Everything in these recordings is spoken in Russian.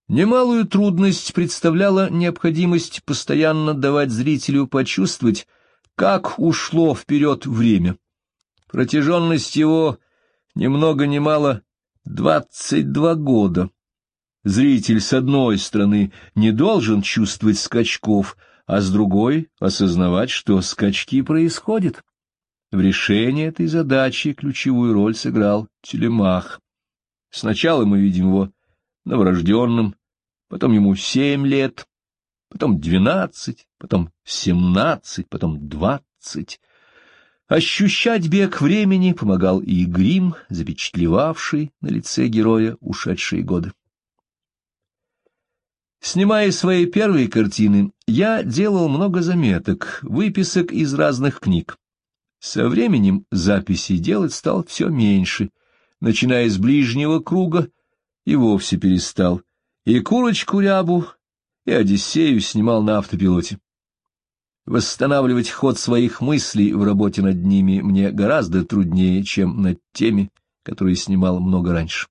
Немалую трудность представляла необходимость постоянно давать зрителю почувствовать, как ушло вперед время. Протяженность его ни много ни мало 22 года. Зритель, с одной стороны, не должен чувствовать скачков, а с другой — осознавать, что скачки происходят. В решении этой задачи ключевую роль сыграл Телемах. Сначала мы видим его новорожденным, потом ему 7 лет, потом 12, потом 17, потом 20. Ощущать бег времени помогал и грим, запечатлевавший на лице героя ушедшие годы. Снимая свои первые картины, я делал много заметок, выписок из разных книг. Со временем записи делать стал все меньше, начиная с ближнего круга, и вовсе перестал. И «Курочку Рябу», и «Одиссею» снимал на автопилоте. Восстанавливать ход своих мыслей в работе над ними мне гораздо труднее, чем над теми, которые снимал много раньше.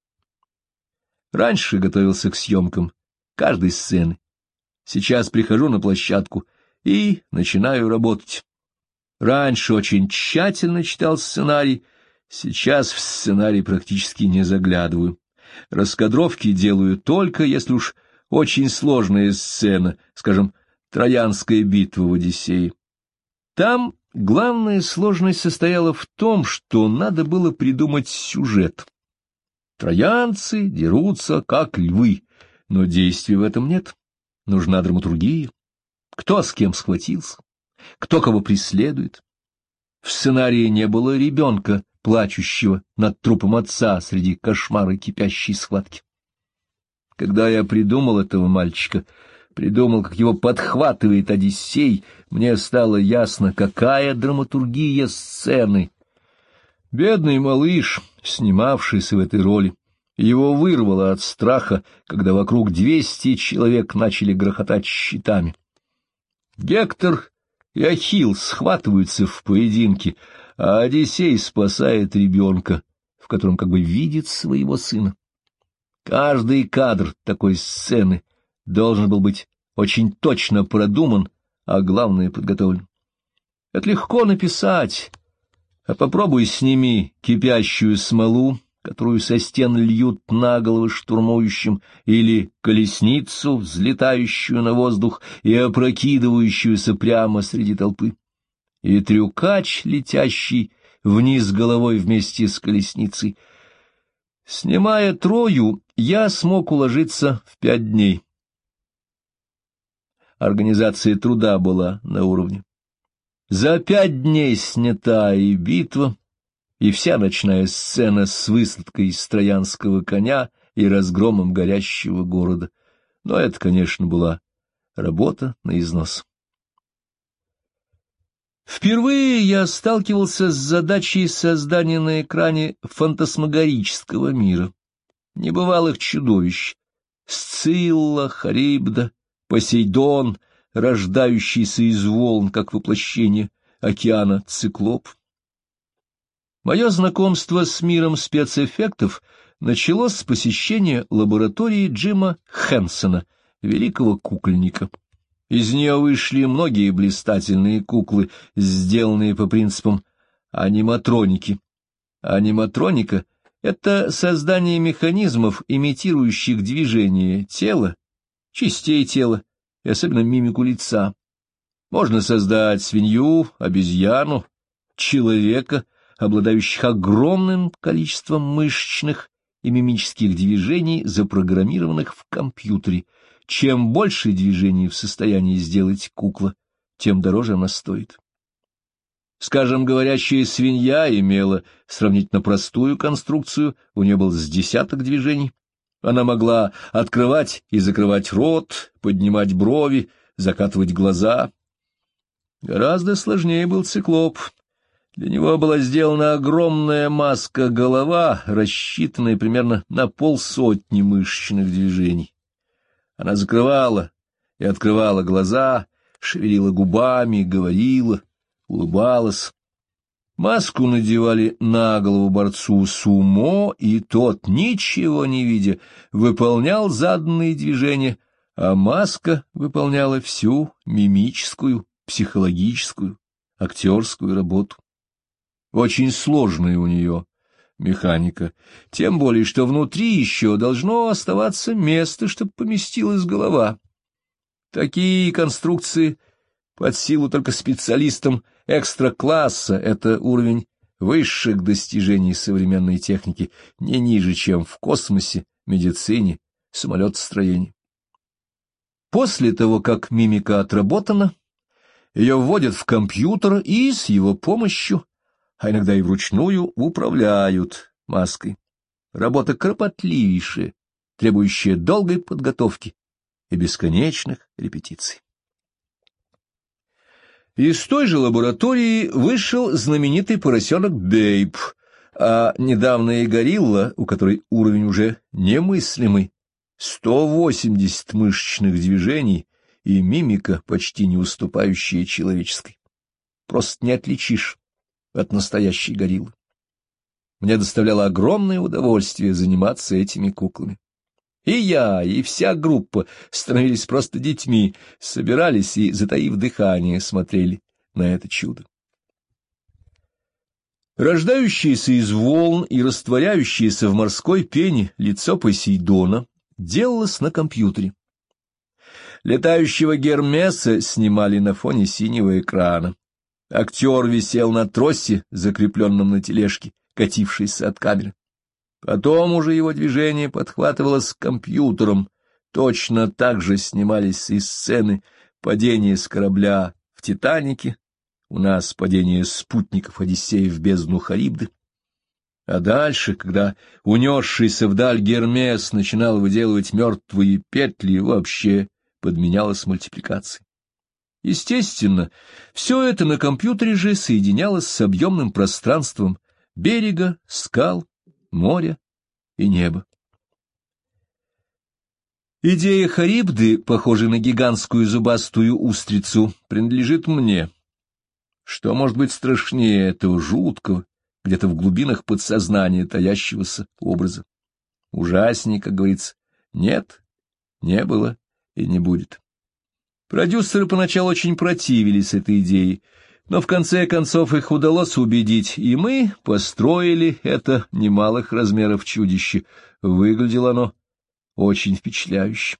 Раньше готовился к съемкам каждой сцены. Сейчас прихожу на площадку и начинаю работать. Раньше очень тщательно читал сценарий, сейчас в сценарий практически не заглядываю. Раскадровки делаю только, если уж очень сложная сцена, скажем, Троянская битва в «Одиссее». Там главная сложность состояла в том, что надо было придумать сюжет. Троянцы дерутся, как львы, но действия в этом нет. Нужна драматургия. Кто с кем схватился, кто кого преследует. В сценарии не было ребенка, плачущего над трупом отца среди кошмара кипящей схватки. Когда я придумал этого мальчика, придумал, как его подхватывает Одиссей, мне стало ясно, какая драматургия сцены. Бедный малыш, снимавшийся в этой роли, его вырвало от страха, когда вокруг 200 человек начали грохотать щитами. Гектор и Ахилл схватываются в поединке, а Одиссей спасает ребенка, в котором как бы видит своего сына. Каждый кадр такой сцены должен был быть очень точно продуман, а главное — подготовлен. Это легко написать, а попробуй сними кипящую смолу, которую со стен льют на головы штурмующим, или колесницу, взлетающую на воздух и опрокидывающуюся прямо среди толпы, и трюкач, летящий вниз головой вместе с колесницей. Снимая Трою, я смог уложиться в 5 дней. Организация труда была на уровне. За 5 дней снята и битва, и вся ночная сцена с высадкой из троянского коня и разгромом горящего города. Но это, конечно, была работа на износ. Впервые я сталкивался с задачей создания на экране фантасмагорического мира, небывалых чудовищ, Сцилла, Харибда, Посейдон, рождающийся из волн, как воплощение океана Циклоп. Мое знакомство с миром спецэффектов началось с посещения лаборатории Джима Хэнсона, великого кукольника. Из нее вышли многие блистательные куклы, сделанные по принципам аниматроники. Аниматроника — это создание механизмов, имитирующих движение тела, частей тела, и особенно мимику лица. Можно создать свинью, обезьяну, человека, обладающих огромным количеством мышечных и мимических движений, запрограммированных в компьютере. Чем больше движений в состоянии сделать кукла, тем дороже она стоит. Скажем, говорящая свинья имела сравнительно простую конструкцию, у нее был с 10 движений. Она могла открывать и закрывать рот, поднимать брови, закатывать глаза. Гораздо сложнее был циклоп. Для него была сделана огромная маска-голова, рассчитанная примерно на 50 мышечных движений. Она закрывала и открывала глаза, шевелила губами, говорила, улыбалась. Маску надевали на голову борцу сумо, и тот, ничего не видя, выполнял заданные движения, а маска выполняла всю мимическую, психологическую, актерскую работу. Очень сложная у нее механика, тем более, что внутри еще должно оставаться место, чтобы поместилась голова. Такие конструкции под силу только специалистам экстра-класса, это уровень высших достижений современной техники, не ниже, чем в космосе, медицине, самолетостроении. После того, как мимика отработана, ее вводят в компьютер и с его помощью, а иногда и вручную, управляют маской. Работа кропотливейшая, требующая долгой подготовки и бесконечных репетиций. Из той же лаборатории вышел знаменитый поросенок Бейб, а недавно и горилла, у которой уровень уже немыслимый, 180 мышечных движений и мимика, почти не уступающая человеческой. Просто не отличишь от настоящей гориллы. Мне доставляло огромное удовольствие заниматься этими куклами. И я, и вся группа становились просто детьми, собирались и, затаив дыхание, смотрели на это чудо. Рождающееся из волн и растворяющееся в морской пене лицо Посейдона делалось на компьютере. Летающего Гермеса снимали на фоне синего экрана. Актер висел на тросе, закрепленном на тележке, катившейся от камеры. Потом уже его движение подхватывалось компьютером. Точно так же снимались и сцены падения с корабля в «Титанике», у нас падение спутников Одиссея в бездну Харибды. А дальше, когда унесшийся вдаль Гермес начинал выделывать мертвые петли, вообще подменялась мультипликацией. Естественно, все это на компьютере же соединялось с объемным пространством берега, скал, моря и неба. Идея Харибды, похожей на гигантскую зубастую устрицу, принадлежит мне. Что может быть страшнее этого жуткого, где-то в глубинах подсознания таящегося образа? Ужасней, как говорится, нет, не было и не будет. Продюсеры поначалу очень противились этой идее, но в конце концов их удалось убедить, и мы построили это немалых размеров чудище. Выглядело оно очень впечатляюще.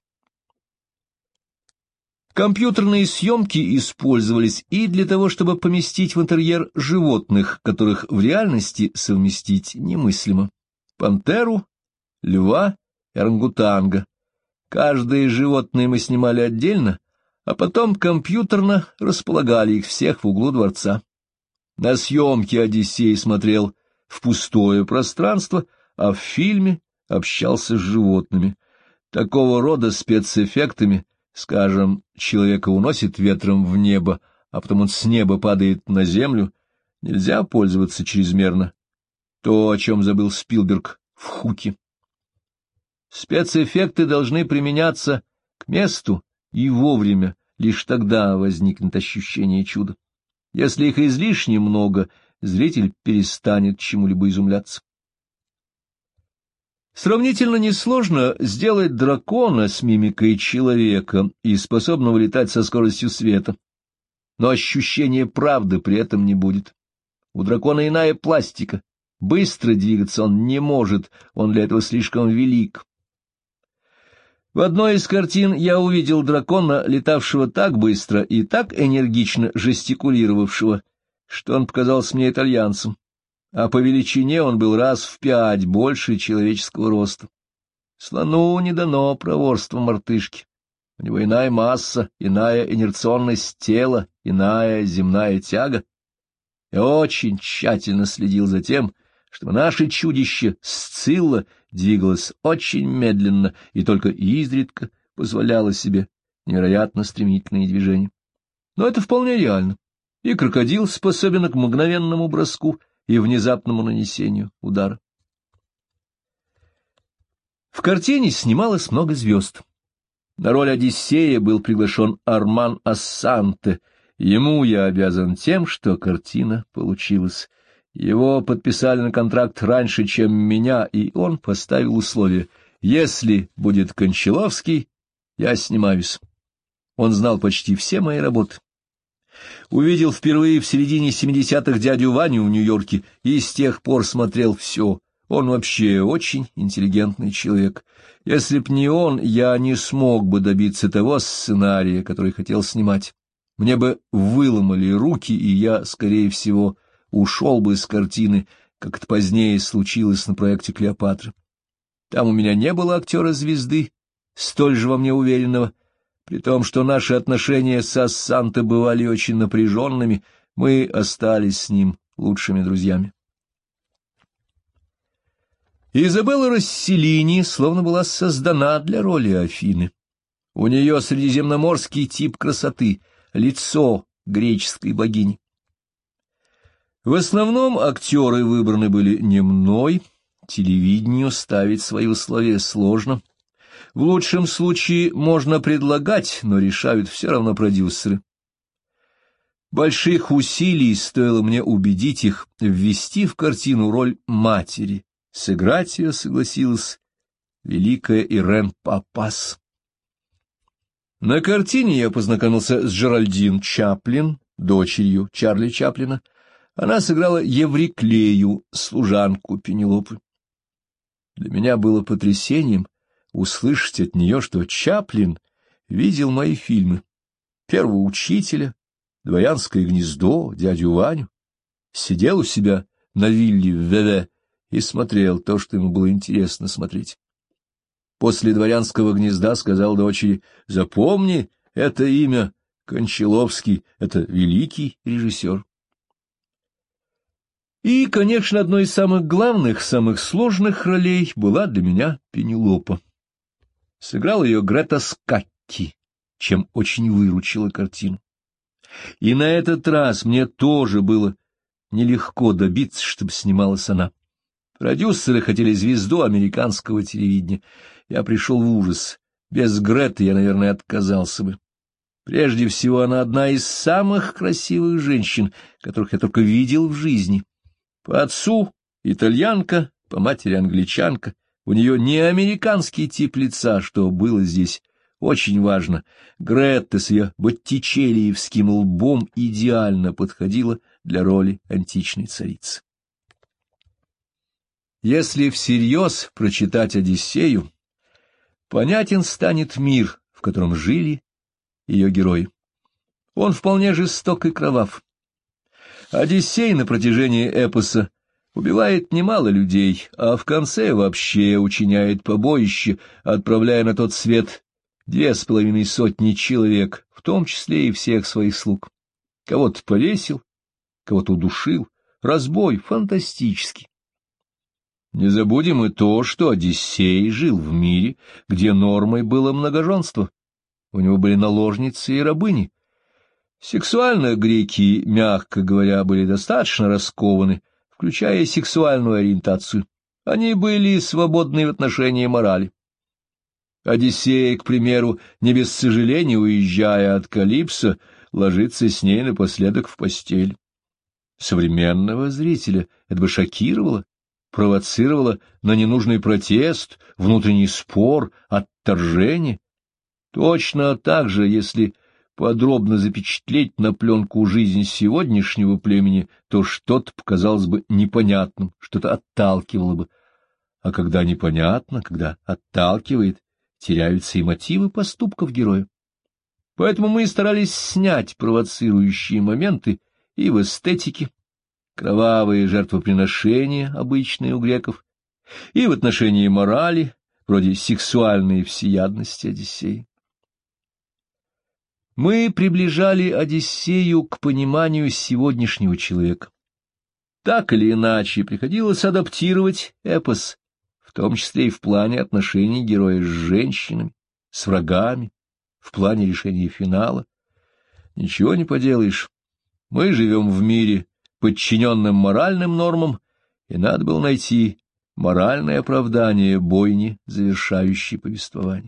Компьютерные съемки использовались и для того, чтобы поместить в интерьер животных, которых в реальности совместить немыслимо. Пантеру, льва и орангутанга. Каждое животное мы снимали отдельно, а потом компьютерно располагали их всех в углу дворца. На съемке Одиссей смотрел в пустое пространство, а в фильме общался с животными. Такого рода спецэффектами, скажем, человека уносит ветром в небо, а потом он с неба падает на землю, нельзя пользоваться чрезмерно. То, о чем забыл Спилберг в «Хуке». Спецэффекты должны применяться к месту и вовремя, лишь тогда возникнет ощущение чуда. Если их излишне много, зритель перестанет чему-либо изумляться. Сравнительно несложно сделать дракона с мимикой человека и способного летать со скоростью света, но ощущения правды при этом не будет. У дракона иная пластика, быстро двигаться он не может, он для этого слишком велик. В одной из картин я увидел дракона, летавшего так быстро и так энергично жестикулировавшего, что он показался мне итальянцем, а по величине он был раз в 5 больше человеческого роста. Слону не дано проворство мартышки. У него иная масса, иная инерционность тела, иная земная тяга. Я очень тщательно следил за тем, чтобы наше чудище Сцилла двигалось очень медленно и только изредка позволяло себе невероятно стремительные движения. Но это вполне реально, и крокодил способен к мгновенному броску и внезапному нанесению удара. В картине снималось много звезд. На роль Одиссея был приглашен Арман Ассанте. Ему я обязан тем, что картина получилась. Его подписали на контракт раньше, чем меня, и он поставил условие: если будет Кончаловский, я снимаюсь. Он знал почти все мои работы. Увидел впервые в середине 70-х дядю Ваню в Нью-Йорке и с тех пор смотрел все. Он вообще очень интеллигентный человек. Если б не он, я не смог бы добиться того сценария, который хотел снимать. Мне бы выломали руки, и я, скорее всего, ушел бы с картины, как это позднее случилось на проекте «Клеопатра». Там у меня не было актера-звезды, столь же во мне уверенного. При том, что наши отношения со Санто бывали очень напряженными, мы остались с ним лучшими друзьями. Изабелла Росселлини словно была создана для роли Афины. У нее средиземноморский тип красоты, лицо греческой богини. В основном актеры выбраны были не мной, телевидению ставить свои условия сложно. В лучшем случае можно предлагать, но решают все равно продюсеры. Больших усилий стоило мне убедить их ввести в картину роль матери. Сыграть ее согласилась великая Ирен Папас. На картине я познакомился с Джеральдин Чаплин, дочерью Чарли Чаплина. Она сыграла Евриклею, служанку Пенелопы. Для меня было потрясением услышать от нее, что Чаплин видел мои фильмы: «Первого учителя», «Дворянское гнездо», «Дядю Ваню», сидел у себя на вилле в Веве и смотрел то, что ему было интересно смотреть. После «Дворянского гнезда» сказал дочери: «Запомни это имя, Кончаловский, это великий режиссер». И, конечно, одной из самых главных, самых сложных ролей была для меня Пенелопа. Сыграла ее Грета Скатти, чем очень выручила картину. И на этот раз мне тоже было нелегко добиться, чтобы снималась она. Продюсеры хотели звезду американского телевидения. Я пришел в ужас. Без Греты я, наверное, отказался бы. Прежде всего, она одна из самых красивых женщин, которых я только видел в жизни. По отцу итальянка, по матери англичанка. У нее не американский тип лица, что было здесь очень важно. Гретта с ее боттичелиевским лбом идеально подходила для роли античной царицы. Если всерьез прочитать «Одиссею», понятен станет мир, в котором жили ее герои. Он вполне жесток и кровав. Одиссей на протяжении эпоса убивает немало людей, а в конце вообще учиняет побоище, отправляя на тот свет 2,5 человек, в том числе и всех своих слуг. Кого-то повесил, кого-то удушил. Разбой фантастический. Не забудем и то, что Одиссей жил в мире, где нормой было многоженство. У него были наложницы и рабыни. Сексуально греки, мягко говоря, были достаточно раскованы, включая сексуальную ориентацию. Они были свободны в отношении морали. Одиссей, к примеру, не без сожаления, уезжая от Калипсо, ложится с ней напоследок в постель. Современного зрителя это бы шокировало, провоцировало на ненужный протест, внутренний спор, отторжение. Точно так же, если подробно запечатлеть на пленку жизнь сегодняшнего племени, то что-то показалось бы непонятным, что-то отталкивало бы. А когда непонятно, когда отталкивает, теряются и мотивы поступков героя. Поэтому мы и старались снять провоцирующие моменты и в эстетике, кровавые жертвоприношения, обычные у греков, и в отношении морали, вроде сексуальной всеядности Одиссея. Мы приближали Одиссею к пониманию сегодняшнего человека. Так или иначе, приходилось адаптировать эпос, в том числе и в плане отношений героя с женщинами, с врагами, в плане решения финала. Ничего не поделаешь. Мы живем в мире, подчиненном моральным нормам, и надо было найти моральное оправдание бойни, завершающей повествование.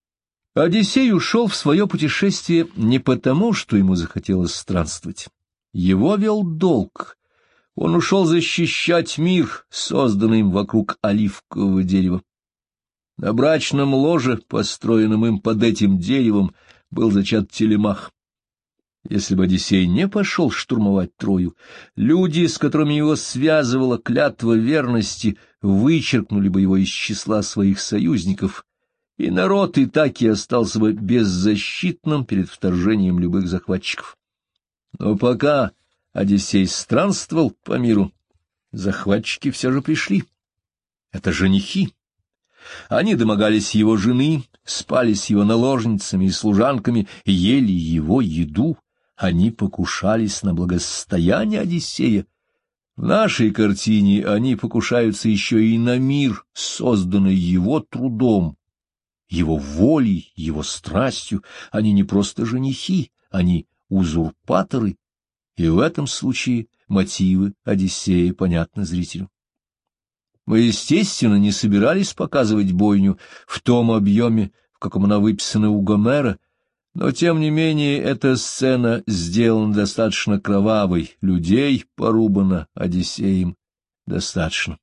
Одиссей ушел в свое путешествие не потому, что ему захотелось странствовать. Его вел долг. Он ушел защищать мир, созданный им вокруг оливкового дерева. На брачном ложе, построенном им под этим деревом, был зачат Телемах. Если бы Одиссей не пошел штурмовать Трою, люди, с которыми его связывала клятва верности, вычеркнули бы его из числа своих союзников, и народ и так и остался бы беззащитным перед вторжением любых захватчиков. Но пока Одиссей странствовал по миру, захватчики все же пришли. Это женихи. Они домогались его жены, спали с его наложницами и служанками, ели его еду. Они покушались на благосостояние Одиссея. В нашей картине они покушаются еще и на мир, созданный его трудом, его волей, его страстью. Они не просто женихи, они узурпаторы, и в этом случае мотивы Одиссея понятны зрителю. Мы, естественно, не собирались показывать бойню в том объеме, в каком она выписана у Гомера, но, тем не менее, эта сцена сделана достаточно кровавой, людей порубано Одиссеем достаточно.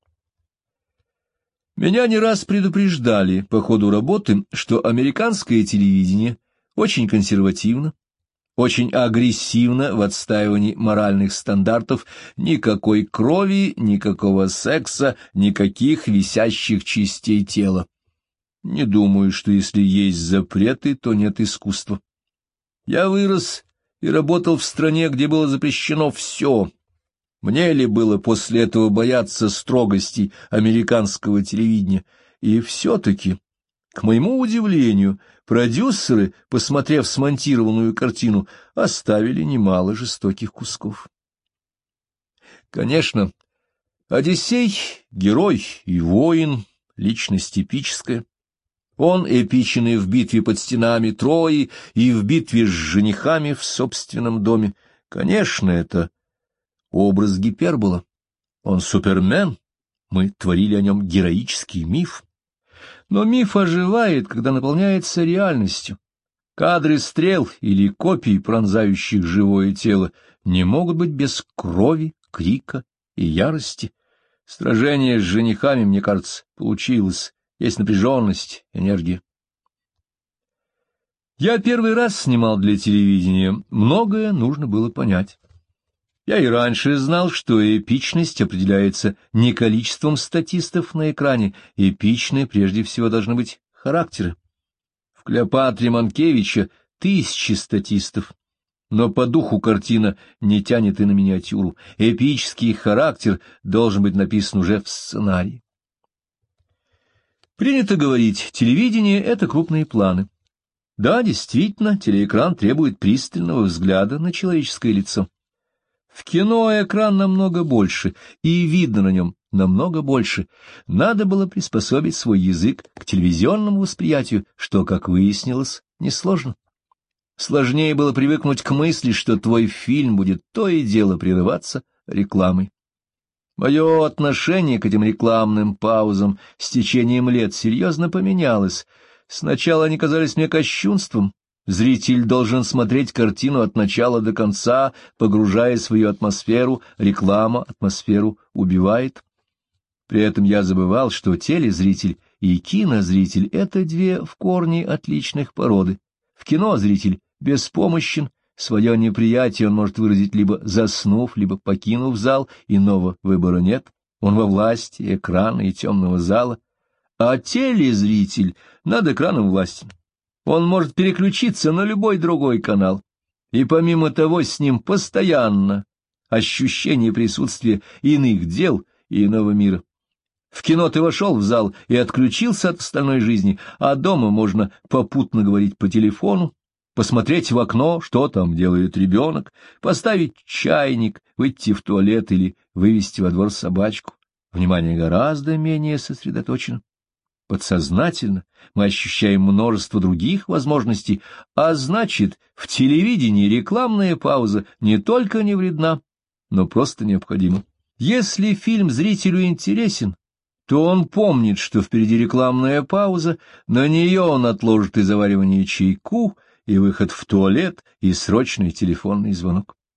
Меня не раз предупреждали по ходу работы, что американское телевидение очень консервативно, очень агрессивно в отстаивании моральных стандартов, никакой крови, никакого секса, никаких висящих частей тела. Не думаю, что если есть запреты, то нет искусства. Я вырос и работал в стране, где было запрещено все. Мне ли было после этого бояться строгостей американского телевидения? И все-таки, к моему удивлению, продюсеры, посмотрев смонтированную картину, оставили немало жестоких кусков. Конечно, Одиссей — герой и воин, личность эпическая. Он эпичен и в битве под стенами Трои, и в битве с женихами в собственном доме. Конечно, это образ гипербола. Он супермен, мы творили о нем героический миф. Но миф оживает, когда наполняется реальностью. Кадры стрел или копий, пронзающих живое тело, не могут быть без крови, крика и ярости. Сражение с женихами, мне кажется, получилось. Есть напряженность, энергия. Я первый раз снимал для телевидения, многое нужно было понять. Я и раньше знал, что эпичность определяется не количеством статистов на экране, эпичны прежде всего должны быть характеры. В «Клеопатре» Манкевича 1000 статистов, но по духу картина не тянет и на миниатюру. Эпический характер должен быть написан уже в сценарии. Принято говорить, телевидение — это крупные планы. Да, действительно, телеэкран требует пристального взгляда на человеческое лицо. В кино экран намного больше, и видно на нем намного больше. Надо было приспособить свой язык к телевизионному восприятию, что, как выяснилось, несложно. Сложнее было привыкнуть к мысли, что твой фильм будет то и дело прерываться рекламой. Мое отношение к этим рекламным паузам с течением лет серьезно поменялось. Сначала они казались мне кощунством. Зритель должен смотреть картину от начала до конца, погружаясь в ее атмосферу. Реклама атмосферу убивает. При этом я забывал, что телезритель и кинозритель — это две в корне отличных породы. В кино зритель беспомощен. Свое неприятие он может выразить либо заснув, либо покинув зал, иного выбора нет, он во власти экрана и темного зала, а телезритель над экраном властен. Он может переключиться на любой другой канал, и помимо того с ним постоянно ощущение присутствия иных дел и иного мира. В кино ты вошел в зал и отключился от остальной жизни, а дома можно попутно говорить по телефону, посмотреть в окно, что там делает ребенок, поставить чайник, выйти в туалет или вывести во двор собачку. Внимание гораздо менее сосредоточено. Подсознательно мы ощущаем множество других возможностей, а значит, в телевидении рекламная пауза не только не вредна, но просто необходима. Если фильм зрителю интересен, то он помнит, что впереди рекламная пауза, на нее он отложит и заваривание чайку, и выход в туалет, и срочный телефонный звонок.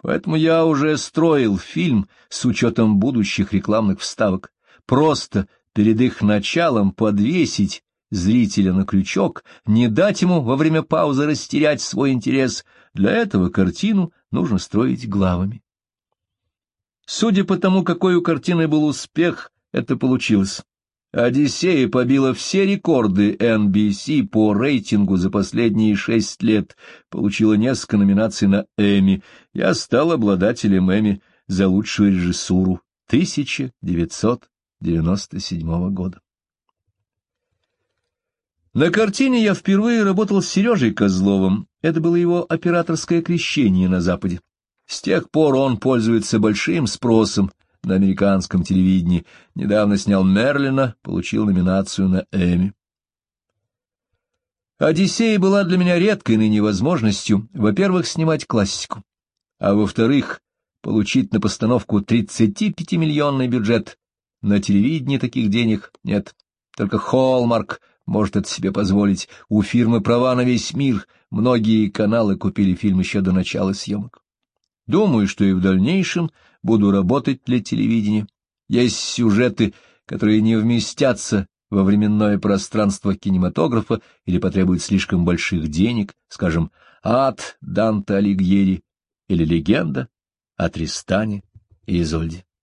Поэтому я уже строил фильм с учетом будущих рекламных вставок. Просто перед их началом подвесить зрителя на крючок, не дать ему во время паузы растерять свой интерес. Для этого картину нужно строить главами. Судя по тому, какой у картины был успех, это получилось. «Одиссея» побила все рекорды NBC по рейтингу за последние 6 лет, получила несколько номинаций на Эмми. Я стал обладателем Эмми за лучшую режиссуру 1997 года. На картине я впервые работал с Сережей Козловым. Это было его операторское крещение на Западе. С тех пор он пользуется большим спросом на американском телевидении. Недавно снял «Мерлина», получил номинацию на Эмми. «Одиссея» была для меня редкой ныне возможностью, во-первых, снимать классику, а во-вторых, получить на постановку 35-миллионный бюджет. На телевидении таких денег нет, только Hallmark может это себе позволить. У фирмы права на весь мир, многие каналы купили фильм еще до начала съемок. Думаю, что и в дальнейшем буду работать для телевидения. Есть сюжеты, которые не вместятся во временное пространство кинематографа или потребуют слишком больших денег, скажем, «Ад» Данте Алигьери или «Легенда» о Тристане и Изольде.